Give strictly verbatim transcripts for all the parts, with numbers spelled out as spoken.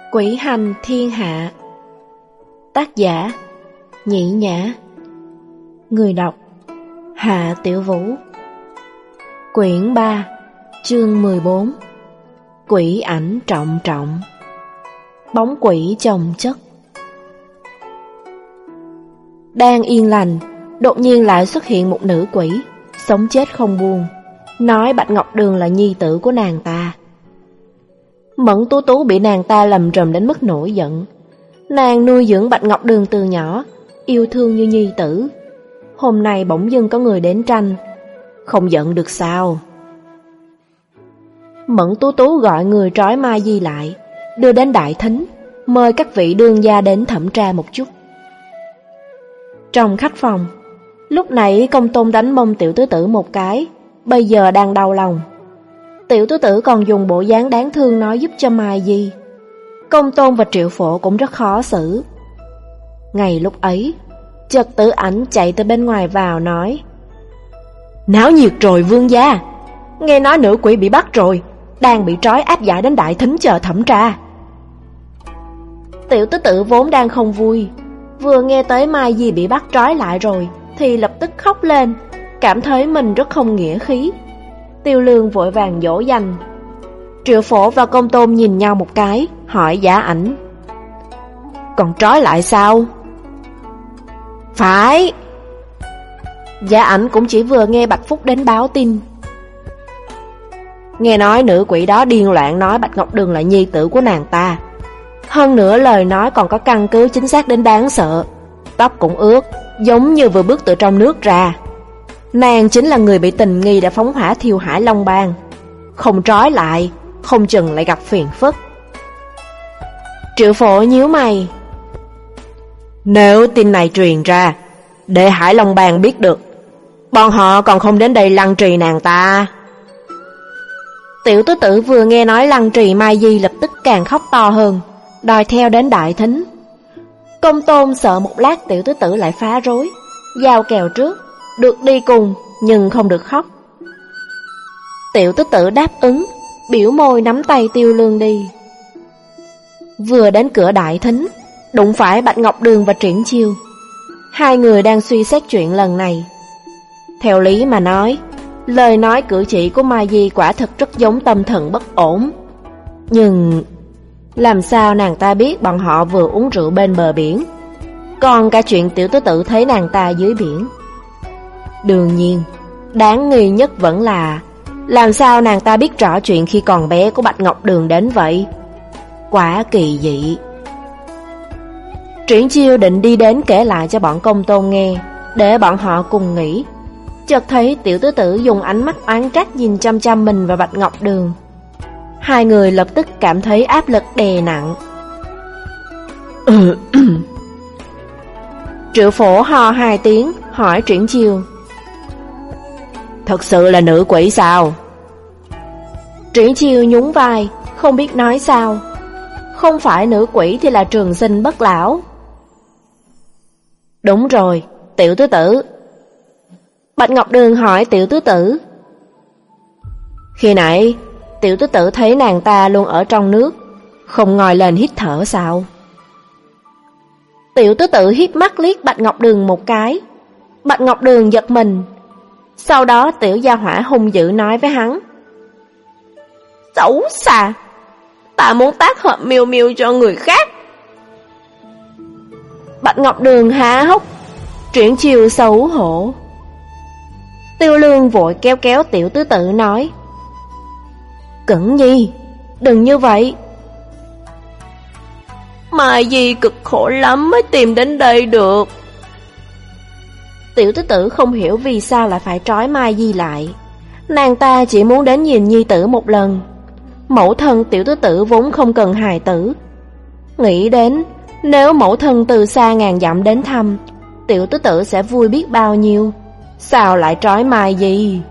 Quỷ hành thiên hạ. Tác giả Nhĩ Nhã. Người đọc Hạ Tiểu Vũ. Quyển ba, chương mười bốn. Quỷ ảnh trọng trọng. Bóng quỷ chồng chất. Đang yên lành, đột nhiên lại xuất hiện một nữ quỷ, sống chết không buông, nói Bạch Ngọc Đường là nhi tử của nàng ta. Mẫn Tú Tú bị nàng ta lầm rầm đến mức nổi giận. Nàng nuôi dưỡng Bạch Ngọc Đường từ nhỏ, yêu thương như nhi tử. Hôm nay bỗng dưng có người đến tranh, không giận được sao? Mẫn Tú Tú gọi người trói Mai Di lại, đưa đến đại thính, mời các vị đương gia đến thẩm tra một chút. Trong khách phòng, lúc nãy Công Tôn đánh mông tiểu tứ tử một cái, bây giờ đang đau lòng. Tiểu tứ tử còn dùng bộ dáng đáng thương nói giúp cho Mai Di. Công Tôn và Triệu Phổ cũng rất khó xử. Ngày lúc ấy, chợt Tử Ảnh chạy từ bên ngoài vào nói: "Náo nhiệt rồi vương gia, nghe nói nữ quỷ bị bắt rồi, đang bị trói áp giải đến đại thính chờ thẩm tra." Tiểu tứ tử vốn đang không vui, vừa nghe tới Mai Di bị bắt trói lại rồi thì lập tức khóc lên, cảm thấy mình rất không nghĩa khí. Tiêu Lương vội vàng dỗ dành. Triệu Phổ và Công Tôn nhìn nhau một cái, hỏi Giả Ảnh: "Còn trói lại sao?" "Phải." Giả Ảnh cũng chỉ vừa nghe Bạch Phúc đến báo tin. Nghe nói nữ quỷ đó điên loạn nói Bạch Ngọc Đường là nhi tử của nàng ta. Hơn nữa lời nói còn có căn cứ chính xác đến đáng sợ. Tóc cũng ướt, giống như vừa bước từ trong nước ra. Nàng chính là người bị tình nghi đã phóng hỏa thiêu hại Long Bang. Không trói lại, không chừng lại gặp phiền phức. Triệu Phổ nhíu mày: "Nếu tin này truyền ra, để Hải Long Bang biết được, bọn họ còn không đến đây lăng trì nàng ta." Tiểu tứ tử vừa nghe nói lăng trì Mai Di lập tức càng khóc to hơn, đòi theo đến đại thính. Công Tôn sợ một lát tiểu tứ tử lại phá rối, giao kèo trước, được đi cùng nhưng không được khóc. Tiểu tứ tử đáp ứng, biểu môi nắm tay Tiêu Lương đi. Vừa đến cửa đại thính, đụng phải Bạch Ngọc Đường và Triển Chiêu. Hai người đang suy xét chuyện lần này. Theo lý mà nói, lời nói cử chỉ của Mai Di quả thực rất giống tâm thần bất ổn. Nhưng làm sao nàng ta biết bọn họ vừa uống rượu bên bờ biển, còn cả chuyện tiểu tứ tử thấy nàng ta dưới biển. Đương nhiên, đáng nghi nhất vẫn là làm sao nàng ta biết rõ chuyện khi còn bé của Bạch Ngọc Đường đến vậy. Quá kỳ dị. Triển Chiêu định đi đến kể lại cho bọn Công Tôn nghe, để bọn họ cùng nghĩ. Chợt thấy tiểu tứ tử dùng ánh mắt oán trách nhìn chăm chăm mình và Bạch Ngọc Đường. Hai người lập tức cảm thấy áp lực đè nặng. Triệu Phổ ho hai tiếng, hỏi Triển Chiêu: "Thật sự là nữ quỷ sao?" Triển Chiêu nhún vai, không biết nói sao. Không phải nữ quỷ thì là trường sinh bất lão. "Đúng rồi, tiểu tứ tử." Bạch Ngọc Đường hỏi tiểu tứ tử: "Khi nãy tiểu tứ tử thấy nàng ta luôn ở trong nước, không ngoi lên hít thở sao?" Tiểu tứ tử híp mắt liếc Bạch Ngọc Đường một cái. Bạch Ngọc Đường giật mình. Sau đó tiểu gia hỏa hung dữ nói với hắn: "Xấu xa, ta muốn tác hợp miêu miêu cho người khác." Bạch Ngọc Đường há hốc, Triển Chiêu xấu hổ. Tiêu Lương vội kéo kéo tiểu tứ tử nói: "Cẩn nhi, đừng như vậy. Mai Di cực khổ lắm mới tìm đến đây được." Tiểu tứ tử không hiểu vì sao lại phải trói Mai Di lại. Nàng ta chỉ muốn đến nhìn nhi tử một lần. Mẫu thân tiểu tứ tử vốn không cần hài tử. Nghĩ đến nếu mẫu thân từ xa ngàn dặm đến thăm, tiểu tứ tử sẽ vui biết bao nhiêu. Sao lại trói Mai Di?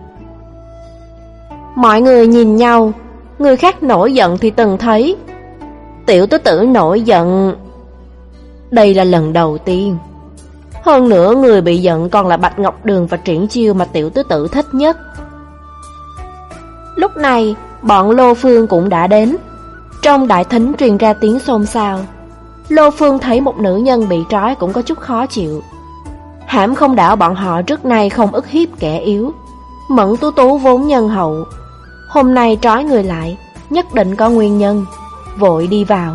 Mọi người nhìn nhau, người khác nổi giận thì từng thấy. Tiểu tứ tử nổi giận, đây là lần đầu tiên. Hơn nữa người bị giận còn là Bạch Ngọc Đường và Triển Chiêu mà tiểu tứ tử thích nhất. Lúc này bọn Lô Phương cũng đã đến. Trong đại thính truyền ra tiếng xôn xao. Lô Phương thấy một nữ nhân bị trói cũng có chút khó chịu. Hãm không đảo bọn họ trước nay không ức hiếp kẻ yếu. Mẫn Tú Tú vốn nhân hậu, hôm nay trói người lại, nhất định có nguyên nhân, vội đi vào.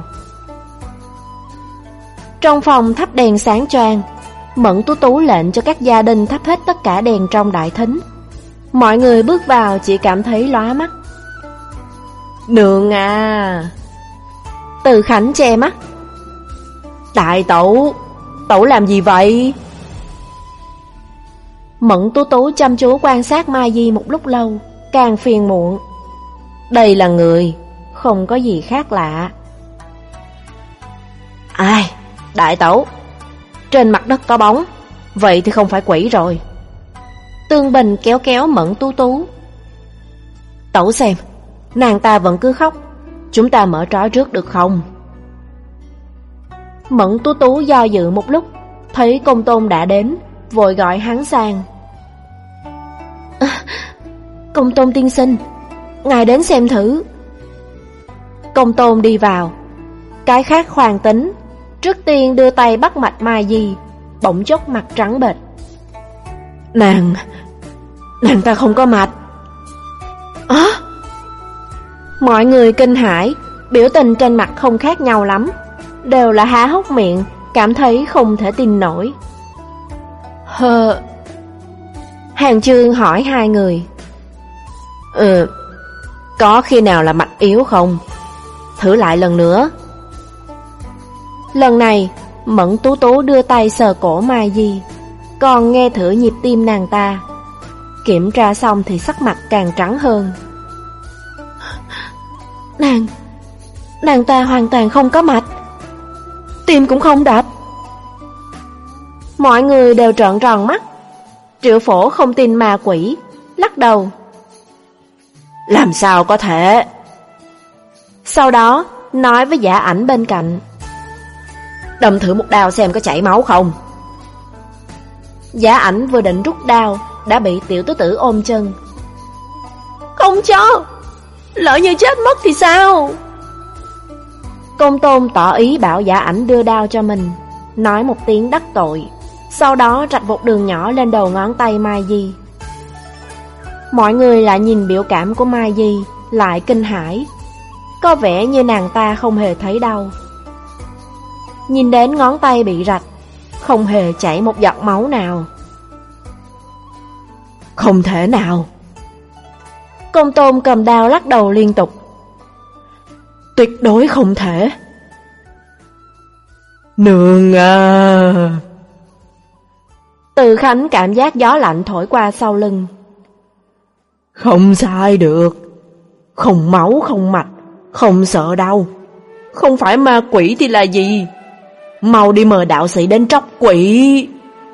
Trong phòng thắp đèn sáng choang, Mẫn Tú Tú lệnh cho các gia đình thắp hết tất cả đèn trong đại thính. Mọi người bước vào chỉ cảm thấy lóa mắt. Nương à! Từ Khánh che mắt. Đại tẩu, tẩu làm gì vậy? Mẫn Tú Tú chăm chú quan sát Mai Di một lúc lâu, càng phiền muộn. Đây là người, không có gì khác lạ. Ai, đại tẩu, trên mặt đất có bóng, vậy thì không phải quỷ rồi. Tương Bình kéo kéo Mẫn Tú Tú. Tẩu xem, nàng ta vẫn cứ khóc, chúng ta mở trói trước được không? Mẫn Tú Tú do dự một lúc, thấy Công Tôn đã đến, vội gọi hắn sang. À, Công Tôn tiên sinh, ngài đến xem thử. Công Tôn đi vào. Cái khác khoan tính, trước tiên đưa tay bắt mạch Mai Di, bỗng chốc mặt trắng bệch. Nàng, nàng ta không có mạch. Á! À? Mọi người kinh hãi, biểu tình trên mặt không khác nhau lắm, đều là há hốc miệng, cảm thấy không thể tin nổi. Hơ. Hàng Chương hỏi hai người. Ừ, có khi nào là mạch yếu không? Thử lại lần nữa. Lần này, Mẫn Tú Tú đưa tay sờ cổ Mai Di, còn nghe thử nhịp tim nàng ta. Kiểm tra xong thì sắc mặt càng trắng hơn. Nàng, nàng ta hoàn toàn không có mạch, tim cũng không đập. Mọi người đều trợn tròn mắt. Triệu Phổ không tin ma quỷ, lắc đầu. Làm sao có thể? Sau đó nói với Giả Ảnh bên cạnh. Đâm thử một đao xem có chảy máu không. Giả Ảnh vừa định rút đao, đã bị Tiểu Tứ Tử ôm chân. Không cho, lỡ như chết mất thì sao? Công Tôn tỏ ý bảo Giả Ảnh đưa đao cho mình, nói một tiếng đắc tội, sau đó rạch một đường nhỏ lên đầu ngón tay Mai Di. Mọi người lại nhìn biểu cảm của Mai Di, lại kinh hãi. Có vẻ như nàng ta không hề thấy đau. Nhìn đến ngón tay bị rạch, không hề chảy một giọt máu nào. Không thể nào. Công Tôn cầm đao lắc đầu liên tục. Tuyệt đối không thể. Nương à! Từ Khánh cảm giác gió lạnh thổi qua sau lưng. Không sai được. Không máu không mạch, không sợ đau. Không phải ma quỷ thì là gì? Mau đi mời đạo sĩ đến tróc quỷ.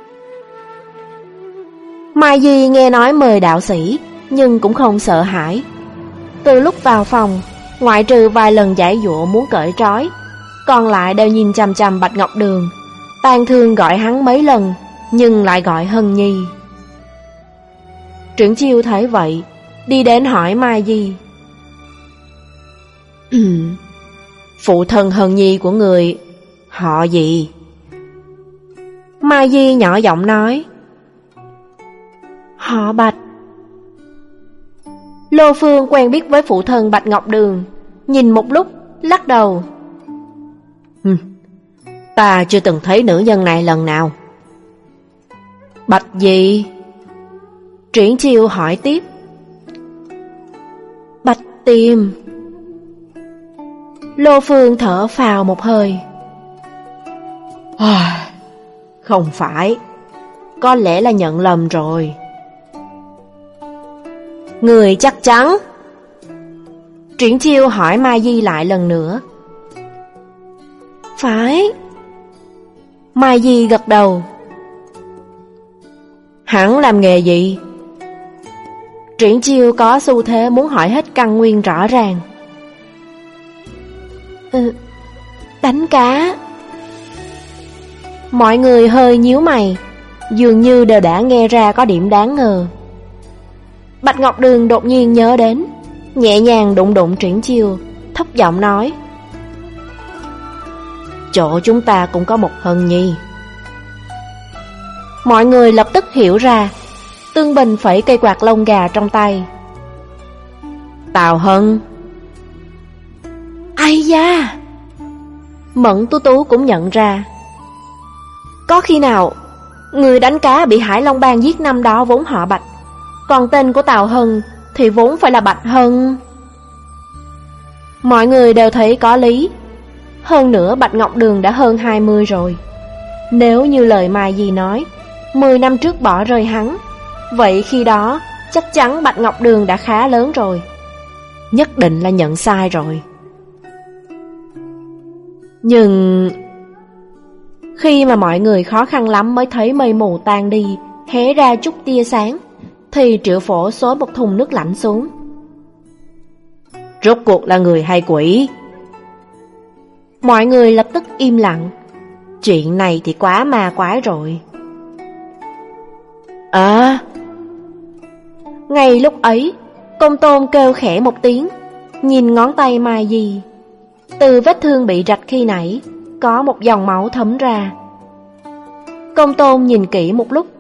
Mai Di nghe nói mời đạo sĩ, nhưng cũng không sợ hãi. Từ lúc vào phòng, ngoại trừ vài lần giải dụa muốn cởi trói, còn lại đều nhìn chằm chằm Bạch Ngọc Đường. Tang Thương gọi hắn mấy lần, nhưng lại gọi Hân Nhi. Trưởng Chiêu thấy vậy, đi đến hỏi Mai Di. Phụ thân Hân Nhi của người họ gì? Mai Di nhỏ giọng nói. Họ Bạch. Lô Phương quen biết với phụ thân Bạch Ngọc Đường, nhìn một lúc, lắc đầu. Hừm, ta chưa từng thấy nữ nhân này lần nào. Bạch gì? Triển Chiêu hỏi tiếp. Bạch Tiêm. Lô Phương thở phào một hơi. Không phải, có lẽ là nhận lầm rồi. Người chắc chắn? Triển Chiêu hỏi Mai Di lại lần nữa. Phải. Mai Di gật đầu. Hắn làm nghề gì? Triển Chiêu có xu thế muốn hỏi hết căn nguyên rõ ràng. Ừ, đánh cá. Mọi người hơi nhíu mày, dường như đều đã nghe ra có điểm đáng ngờ. Bạch Ngọc Đường đột nhiên nhớ đến, nhẹ nhàng đụng đụng Triển Chiêu, thấp giọng nói: chỗ chúng ta cũng có một Hân Nhi. Mọi người lập tức hiểu ra. Tương Bình phẩy cây quạt lông gà trong tay. Tào Hân. Ai da. Mẫn Tú Tú cũng nhận ra. Có khi nào người đánh cá bị Hải Long Bang giết năm đó vốn họ Bạch, còn tên của Tào Hân thì vốn phải là Bạch Hân? Mọi người đều thấy có lý. Hơn nữa Bạch Ngọc Đường đã hơn hai mươi rồi. Nếu như lời Mai Di nói mười năm trước bỏ rơi hắn, vậy khi đó chắc chắn Bạch Ngọc Đường đã khá lớn rồi. Nhất định là nhận sai rồi. Nhưng khi mà mọi người khó khăn lắm mới thấy mây mù tan đi, hé ra chút tia sáng, thì Triệu Phổ xối một thùng nước lạnh xuống. Rốt cuộc là người hay quỷ? Mọi người lập tức im lặng. Chuyện này thì quá ma quái rồi. À, ngay lúc ấy Công Tôn kêu khẽ một tiếng, nhìn ngón tay Mai Di. Từ vết thương bị rạch khi nãy có một dòng máu thấm ra. Công Tôn nhìn kỹ một lúc.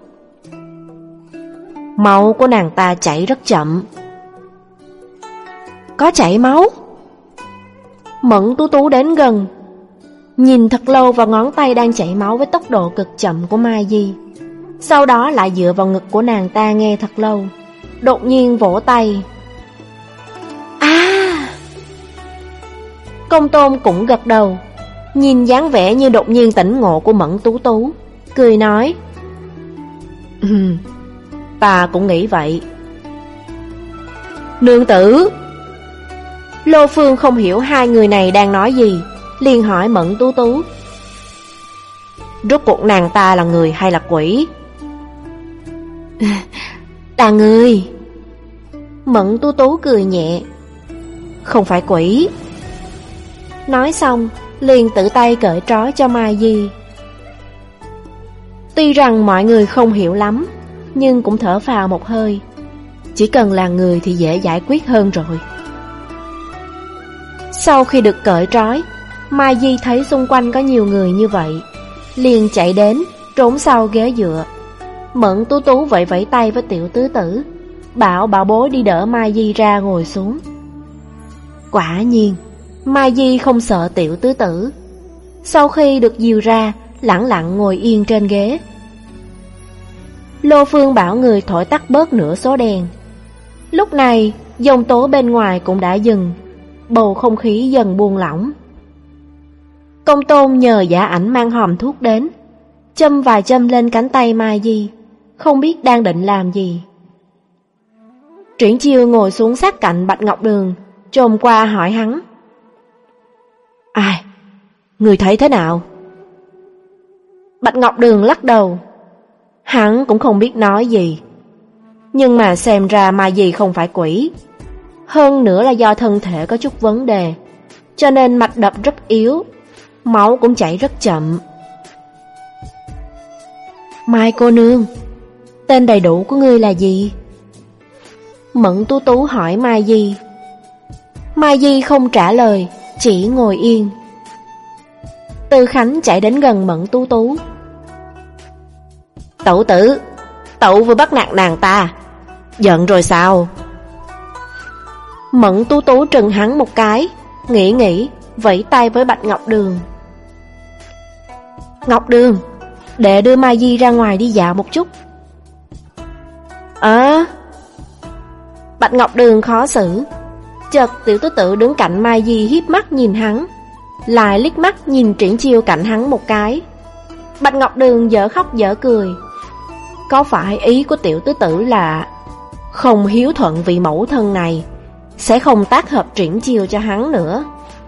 Máu của nàng ta chảy rất chậm. Có chảy máu? Mẫn Tú Tú đến gần, nhìn thật lâu vào ngón tay đang chảy máu với tốc độ cực chậm của Mai Di. Sau đó lại dựa vào ngực của nàng ta nghe thật lâu. Đột nhiên vỗ tay. À! Công Tôn cũng gật đầu, nhìn dáng vẻ như đột nhiên tỉnh ngộ của Mẫn Tú Tú, cười nói: ta cũng nghĩ vậy. Nương tử. Lô Phương không hiểu hai người này đang nói gì, liền hỏi Mẫn Tú Tú: rốt cuộc nàng ta là người hay là quỷ? Là người. Mẫn Tú Tú cười nhẹ: không phải quỷ. Nói xong liền tự tay cởi trói cho Mai Di. Tuy rằng mọi người không hiểu lắm, nhưng cũng thở phào một hơi. Chỉ cần là người thì dễ giải quyết hơn rồi. Sau khi được cởi trói, Mai Di thấy xung quanh có nhiều người như vậy, liền chạy đến trốn sau ghế dựa. Mẫn Tú Tú vẫy vẫy tay với Tiểu Tứ Tử, bảo bảo bối đi đỡ Mai Di ra ngồi xuống. Quả nhiên Mai Di không sợ Tiểu Tứ Tử. Sau khi được dìu ra, lẳng lặng ngồi yên trên ghế. Lô Phương bảo người thổi tắt bớt nửa số đèn. Lúc này dòng tố bên ngoài cũng đã dừng, bầu không khí dần buông lỏng. Công Tôn nhờ Giả Ảnh mang hòm thuốc đến, châm vài châm lên cánh tay Mai Di, không biết đang định làm gì. Triển Chiêu ngồi xuống sát cạnh Bạch Ngọc Đường, chồm qua hỏi hắn: ai, người thấy thế nào? Bạch Ngọc Đường lắc đầu. Hắn cũng không biết nói gì. Nhưng mà xem ra Mai Di không phải quỷ. Hơn nữa là do thân thể có chút vấn đề, cho nên mạch đập rất yếu, máu cũng chảy rất chậm. Mai cô nương, tên đầy đủ của ngươi là gì? Mẫn Tú Tú hỏi Mai Di. Mai Di không trả lời, chỉ ngồi yên. Tư Khánh chạy đến gần Mẫn Tú Tú. Tẩu tử, tẩu vừa bắt nạt nàng ta, giận rồi sao? Mẫn Tú Tú trừng hắn một cái, nghĩ nghĩ, vẫy tay với Bạch Ngọc Đường. Ngọc Đường, để đưa Mai Di ra ngoài đi dạo một chút. À? Bạch Ngọc Đường khó xử. Chợt Tiểu Tứ Tử đứng cạnh Mai Di hiếp mắt nhìn hắn, lại liếc mắt nhìn Triển Chiêu cạnh hắn một cái. Bạch Ngọc Đường dở khóc dở cười. Có phải ý của Tiểu Tứ Tử là không hiếu thuận vị mẫu thân này, sẽ không tác hợp Triển Chiêu cho hắn nữa?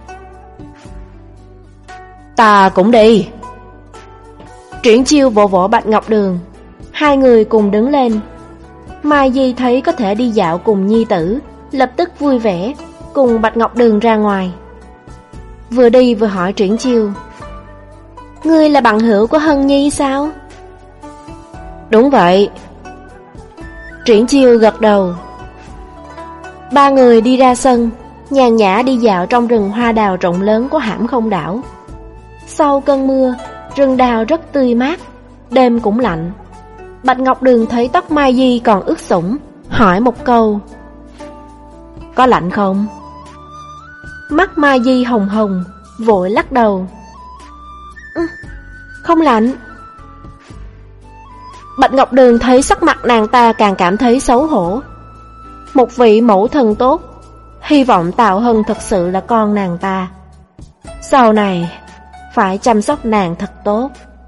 Ta cũng đi. Triển Chiêu vỗ vỗ Bạch Ngọc Đường. Hai người cùng đứng lên. Mai Di thấy có thể đi dạo cùng nhi tử, lập tức vui vẻ, cùng Bạch Ngọc Đường ra ngoài. Vừa đi vừa hỏi Triển Chiêu: ngươi là bằng hữu của Hân Nhi sao? Đúng vậy. Triển Chiêu gật đầu. Ba người đi ra sân. nhàn nhã đi dạo trong rừng hoa đào rộng lớn của Hãm Không đảo. Sau cơn mưa, rừng đào rất tươi mát, đêm cũng lạnh. Bạch Ngọc Đường thấy tóc Mai Di còn ướt sũng, hỏi một câu: có lạnh không? Mắt Mai Di hồng hồng, vội lắc đầu: ừ, không lạnh. Bạch Ngọc Đường thấy sắc mặt nàng ta càng cảm thấy xấu hổ. Một vị mẫu thân tốt, hy vọng Tào Hân thật sự là con nàng ta. Sau này phải chăm sóc nàng thật tốt.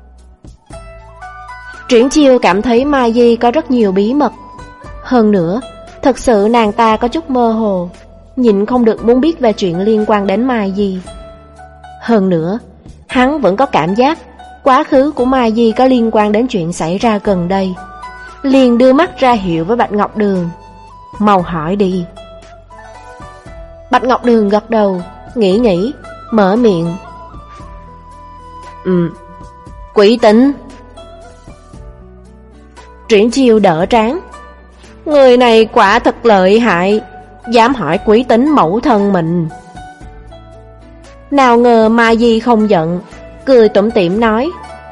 Triển Chiêu cảm thấy Mai Di có rất nhiều bí mật. Hơn nữa, thật sự nàng ta có chút mơ hồ, nhịn không được muốn biết về chuyện liên quan đến Mai Di. Hơn nữa, hắn vẫn có cảm giác quá khứ của Mai Di có liên quan đến chuyện xảy ra gần đây. Liền đưa mắt ra hiệu với Bạch Ngọc Đường: mau hỏi đi. Bạch Ngọc Đường gật đầu, nghĩ nghĩ, mở miệng: Ừ, quỷ tính. Triển Chiêu đỡ trán: người này quả thật lợi hại, dám hỏi quỷ tính mẫu thân mình. Nào ngờ Mai Di không giận, cười tủm tỉm nói: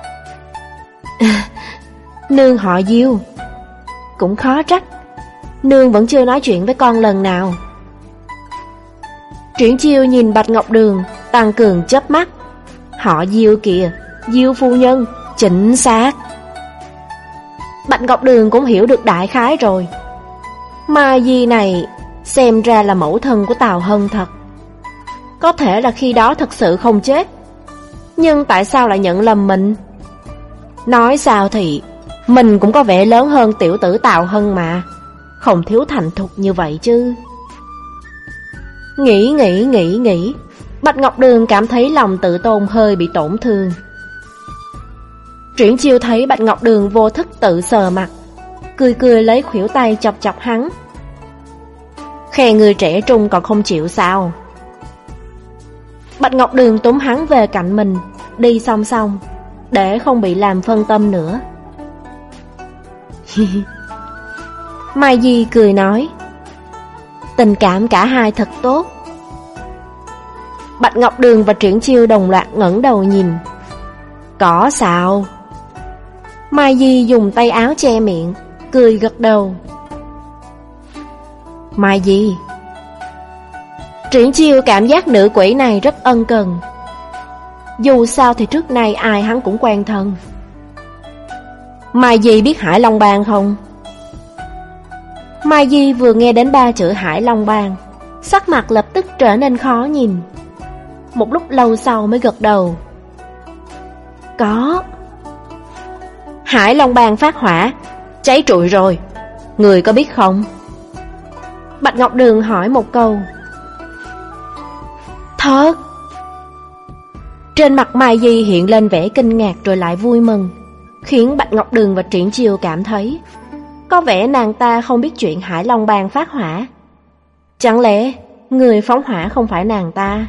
nương họ Diêu. Cũng khó trách, nương vẫn chưa nói chuyện với con lần nào. Triển Chiêu nhìn Bạch Ngọc Đường, tăng cường chớp mắt: họ Diêu kìa, Diêu phu nhân, chính xác. Bạch Ngọc Đường cũng hiểu được đại khái rồi. Mai Di này xem ra là mẫu thân của Tào Hân thật. Có thể là khi đó thật sự không chết, nhưng tại sao lại nhận lầm mình? Nói sao thì mình cũng có vẻ lớn hơn tiểu tử Tào Hân mà, không thiếu thành thục như vậy chứ. Nghĩ nghĩ nghĩ nghĩ, Bạch Ngọc Đường cảm thấy lòng tự tôn hơi bị tổn thương. Triển Chiêu thấy Bạch Ngọc Đường vô thức tự sờ mặt, cười cười lấy khuỷu tay chọc chọc hắn: khen người trẻ trung còn không chịu sao? Bạch Ngọc Đường túm hắn về cạnh mình, đi song song, để không bị làm phân tâm nữa. Mai Di cười nói: tình cảm cả hai thật tốt. Bạch Ngọc Đường và Triển Chiêu đồng loạt ngẩng đầu nhìn. Có sao? Mai Di dùng tay áo che miệng, cười gật đầu. Mai Di. Triển Chiêu cảm giác nữ quỷ này rất ân cần. Dù sao thì trước nay ai hắn cũng quen thân. Mai Di biết Hải Long Bang không? Mai Di vừa nghe đến ba chữ Hải Long Bang, sắc mặt lập tức trở nên khó nhìn. Một lúc lâu sau mới gật đầu. Có. Hải Long Bang phát hỏa, cháy trụi rồi, người có biết không? Bạch Ngọc Đường hỏi một câu. Thật. Trên mặt Mai Di hiện lên vẻ kinh ngạc rồi lại vui mừng, khiến Bạch Ngọc Đường và Triển Chiêu cảm thấy có vẻ nàng ta không biết chuyện Hải Long Bang phát hỏa. Chẳng lẽ người phóng hỏa không phải nàng ta?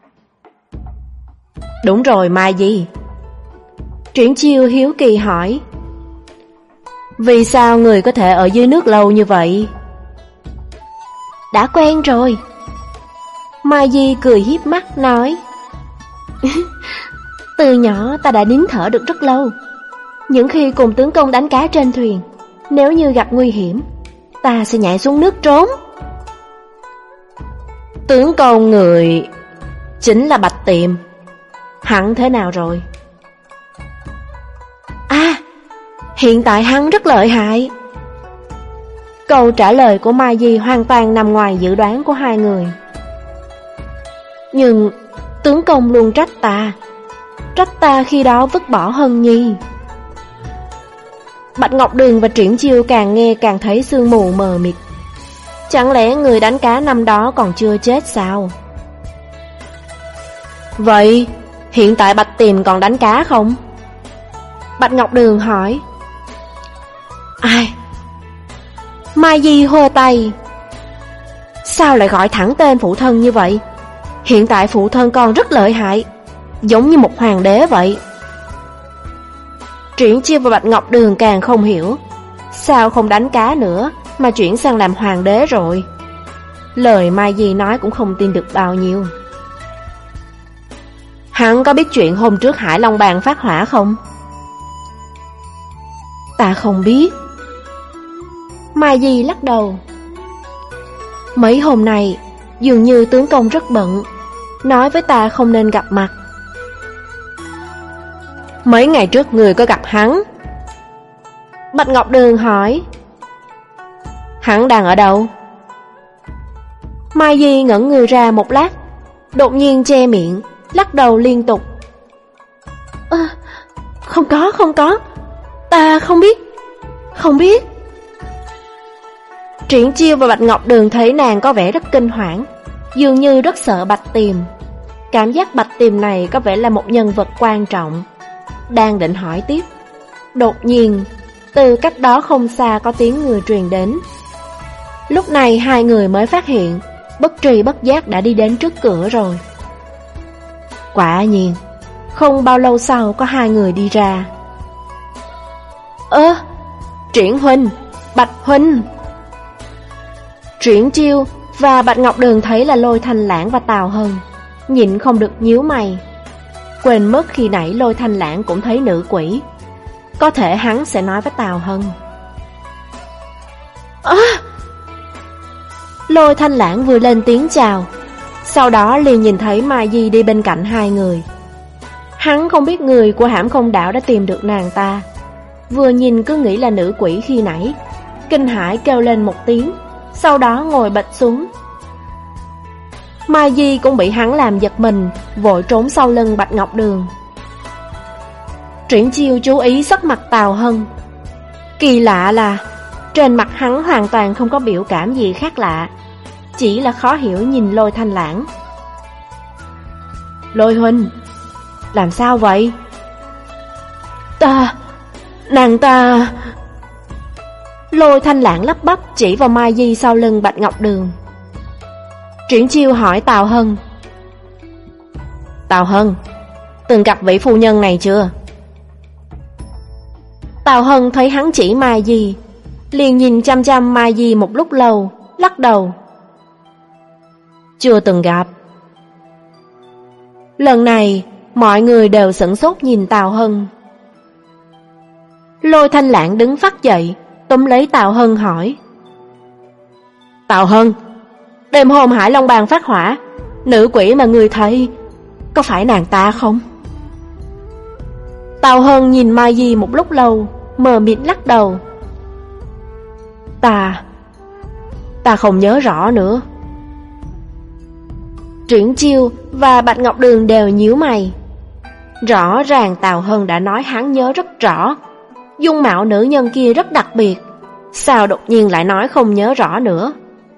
Đúng rồi Mai Di. Triển Chiêu hiếu kỳ hỏi. Vì sao người có thể ở dưới nước lâu như vậy? Đã quen rồi. Mai Di cười hiếp mắt nói. Từ nhỏ ta đã nín thở được rất lâu. Những khi cùng tướng công đánh cá trên thuyền, nếu như gặp nguy hiểm, ta sẽ nhảy xuống nước trốn. Tướng công người chính là Bạch Tiệm. Hắn thế nào rồi? À, hiện tại hắn rất lợi hại. Câu trả lời của Mai Di hoàn toàn nằm ngoài dự đoán của hai người. Nhưng tướng công luôn trách ta, trách ta khi đó vứt bỏ Hân Nhi. Bạch Ngọc Đường và Triển Chiêu càng nghe càng thấy sương mù mờ mịt. Chẳng lẽ người đánh cá năm đó còn chưa chết sao? Vậy hiện tại Bạch Tiềm còn đánh cá không? Bạch Ngọc Đường hỏi. Ai? Mai Di hô tay. Sao lại gọi thẳng tên phụ thân như vậy? Hiện tại phụ thân con rất lợi hại, giống như một hoàng đế vậy. Triển Chiêu và Bạch Ngọc Đường càng không hiểu, sao không đánh cá nữa mà chuyển sang làm hoàng đế rồi? lời Mai Di nói cũng không tin được bao nhiêu. Hắn có biết chuyện hôm trước Hải Long Bang phát hỏa không? Ta không biết. Mai Di lắc đầu. Mấy hôm nay dường như tướng công rất bận, nói với ta không nên gặp mặt. Mấy ngày trước người có gặp hắn? Bạch Ngọc Đường hỏi. Hắn đang ở đâu? Mai Di ngẩn người ra một lát, đột nhiên che miệng, lắc đầu liên tục. À, không có, không có, ta không biết, không biết. Triển Chiêu và Bạch Ngọc Đường thấy nàng có vẻ rất kinh hoảng, dường như rất sợ Bạch Tiềm. Cảm giác Bạch Tiềm này có vẻ là một nhân vật quan trọng. Đang định hỏi tiếp, đột nhiên từ cách đó không xa có tiếng người truyền đến. Lúc này hai người mới phát hiện bất tri bất giác đã đi đến trước cửa rồi. Quả nhiên không bao lâu sau có hai người đi ra. Ơ, Triển huynh, Bạch huynh. Triển Chiêu và Bạch Ngọc Đường thấy là Lôi Thanh Lãng và Tào Hân, nhịn không được nhíu mày. Quên mất khi nãy Lôi Thanh Lãng cũng thấy nữ quỷ, có thể hắn sẽ nói với Tào Hân. À! Lôi Thanh Lãng vừa lên tiếng chào, sau đó liền nhìn thấy Mai Di đi bên cạnh hai người. Hắn không biết người của Hãm Không Đảo đã tìm được nàng ta, vừa nhìn cứ nghĩ là nữ quỷ khi nãy, kinh hãi kêu lên một tiếng, sau đó ngồi bệt xuống. Mai Di cũng bị hắn làm giật mình, vội trốn sau lưng Bạch Ngọc Đường. Triển Chiêu chú ý sắc mặt Tào Hân. Kỳ lạ là trên mặt hắn hoàn toàn không có biểu cảm gì khác lạ, chỉ là khó hiểu nhìn Lôi Thanh Lãng. Lôi huynh, làm sao vậy? Ta, nàng ta... Lôi Thanh Lãng lắp bắp chỉ vào Mai Di sau lưng Bạch Ngọc Đường. Triển Chiêu hỏi Tào Hân. Tào Hân, từng gặp vị phu nhân này chưa? Tào Hân thấy hắn chỉ Mai Di, liền nhìn chăm chăm Mai Di một lúc lâu, lắc đầu. Chưa từng gặp. Lần này mọi người đều sửng sốt nhìn Tào Hân. Lôi Thanh Lãng đứng phắt dậy, túm lấy Tào Hân hỏi. Tào Hân, đêm hôm Hải Long Bang phát hỏa, nữ quỷ mà người thấy có phải nàng ta không? Tào Hân nhìn Mai Di một lúc lâu, mờ mịt lắc đầu. Ta Ta không nhớ rõ nữa. Triển Chiêu và Bạch Ngọc Đường đều nhíu mày. Rõ ràng Tào Hân đã nói hắn nhớ rất rõ, dung mạo nữ nhân kia rất đặc biệt, sao đột nhiên lại nói không nhớ rõ nữa?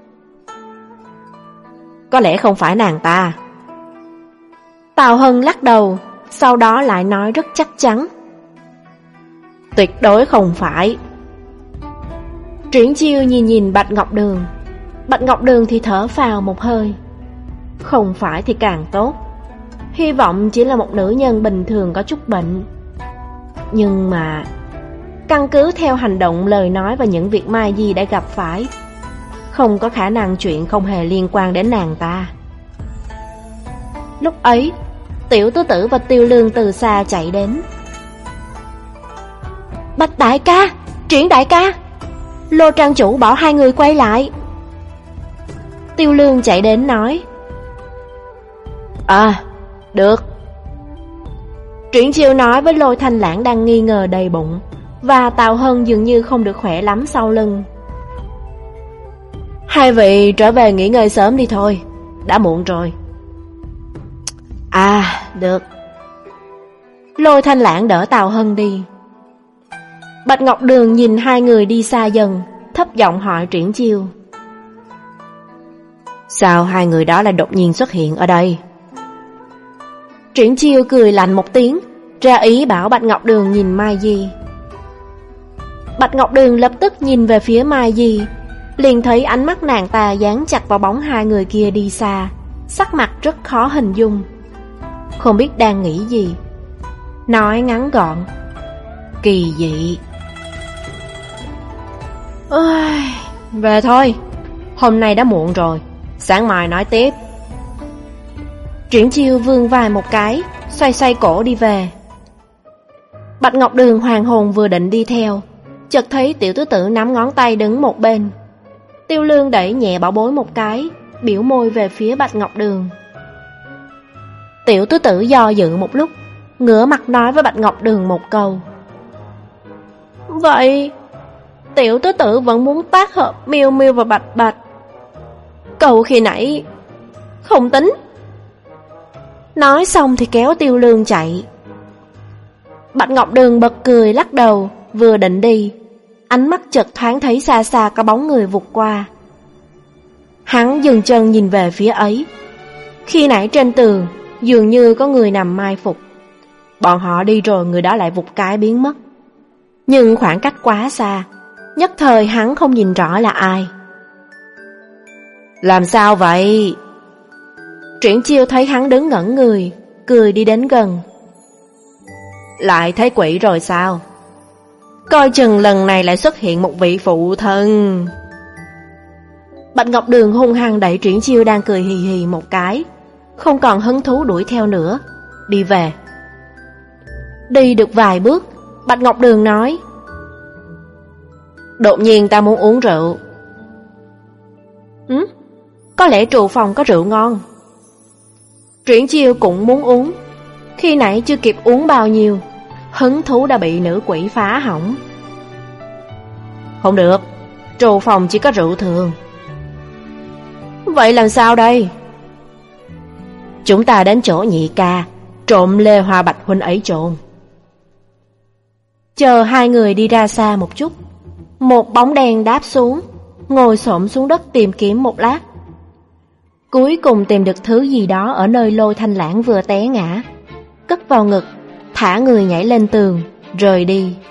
Có lẽ không phải nàng ta. Tào Hân lắc đầu, sau đó lại nói rất chắc chắn. Tuyệt đối không phải. Triển Chiêu nhìn nhìn Bạch Ngọc Đường. Bạch Ngọc Đường thì thở phào một hơi. Không phải thì càng tốt, hy vọng chỉ là một nữ nhân bình thường có chút bệnh. Nhưng mà căn cứ theo hành động, lời nói và những việc Mai Di đã gặp phải, không có khả năng chuyện không hề liên quan đến nàng ta. Lúc ấy Tiểu Tứ Tử và Tiêu Lương từ xa chạy đến. Bạch đại ca, Triển đại ca, Lô trang chủ bảo hai người quay lại. Tiêu Lương chạy đến nói. À, được. Triển Chiêu nói với Lôi Thanh Lãng đang nghi ngờ đầy bụng, và Tào Hân dường như không được khỏe lắm sau lưng. Hai vị trở về nghỉ ngơi sớm đi thôi, đã muộn rồi. À, được. Lôi Thanh Lãng đỡ Tào Hân đi. Bạch Ngọc Đường nhìn hai người đi xa dần, thấp giọng hỏi Triển Chiêu. Sao hai người đó lại đột nhiên xuất hiện ở đây? Triển Chiêu cười lạnh một tiếng, ra ý bảo Bạch Ngọc Đường nhìn Mai Di. Bạch Ngọc Đường lập tức nhìn về phía Mai Di, liền thấy ánh mắt nàng ta dán chặt vào bóng hai người kia đi xa, sắc mặt rất khó hình dung, không biết đang nghĩ gì. Nói ngắn gọn, kỳ dị. Ôi, về thôi, hôm nay đã muộn rồi, Sáng mai nói tiếp. Triển Chiêu vươn vai một cái, xoay xoay cổ đi về. Bạch Ngọc Đường hoàng hồn vừa định đi theo, chợt thấy Tiểu Tứ Tử nắm ngón tay đứng một bên. Tiêu Lương đẩy nhẹ Bảo Bối một cái, biểu môi về phía Bạch Ngọc Đường. Tiểu Tứ Tử do dự một lúc, ngửa mặt nói với Bạch Ngọc Đường một câu. Vậy Tiểu Tứ Tử vẫn muốn tác hợp Miêu Miêu và Bạch Bạch. Cậu khi nãy không tính. Nói xong thì kéo Tiêu Lương chạy. Bạch Ngọc Đường bật cười lắc đầu, vừa định đi, ánh mắt chợt thoáng thấy xa xa có bóng người vụt qua. Hắn dừng chân nhìn về phía ấy. Khi nãy trên tường dường như có người nằm mai phục. Bọn họ đi rồi người đó lại vụt cái biến mất. Nhưng khoảng cách quá xa, nhất thời hắn không nhìn rõ là ai. Làm sao vậy? Triển Chiêu thấy hắn đứng ngẩn người, cười đi đến gần. Lại thấy quỷ rồi sao? Coi chừng lần này lại xuất hiện một vị phụ thân. Bạch Ngọc Đường hung hăng đẩy Triển Chiêu đang cười hì hì một cái, không còn hứng thú đuổi theo nữa, đi về. Đi được vài bước, Bạch Ngọc Đường nói: Đột nhiên ta muốn uống rượu. Ừ? Có lẽ trụ phòng có rượu ngon. Triển Chiêu cũng muốn uống. Khi nãy chưa kịp uống bao nhiêu, hứng thú đã bị nữ quỷ phá hỏng. Không được, trụ phòng chỉ có rượu thường. Vậy làm sao đây? Chúng ta đến chỗ nhị ca, trộm Lê Hoa Bạch huynh ấy trộn. Chờ hai người đi ra xa một chút, một bóng đen đáp xuống, ngồi xổm xuống đất tìm kiếm một lát. Cuối cùng tìm được thứ gì đó ở nơi Lôi Thanh Lãng vừa té ngã, cất vào ngực, thả người nhảy lên tường, rời đi.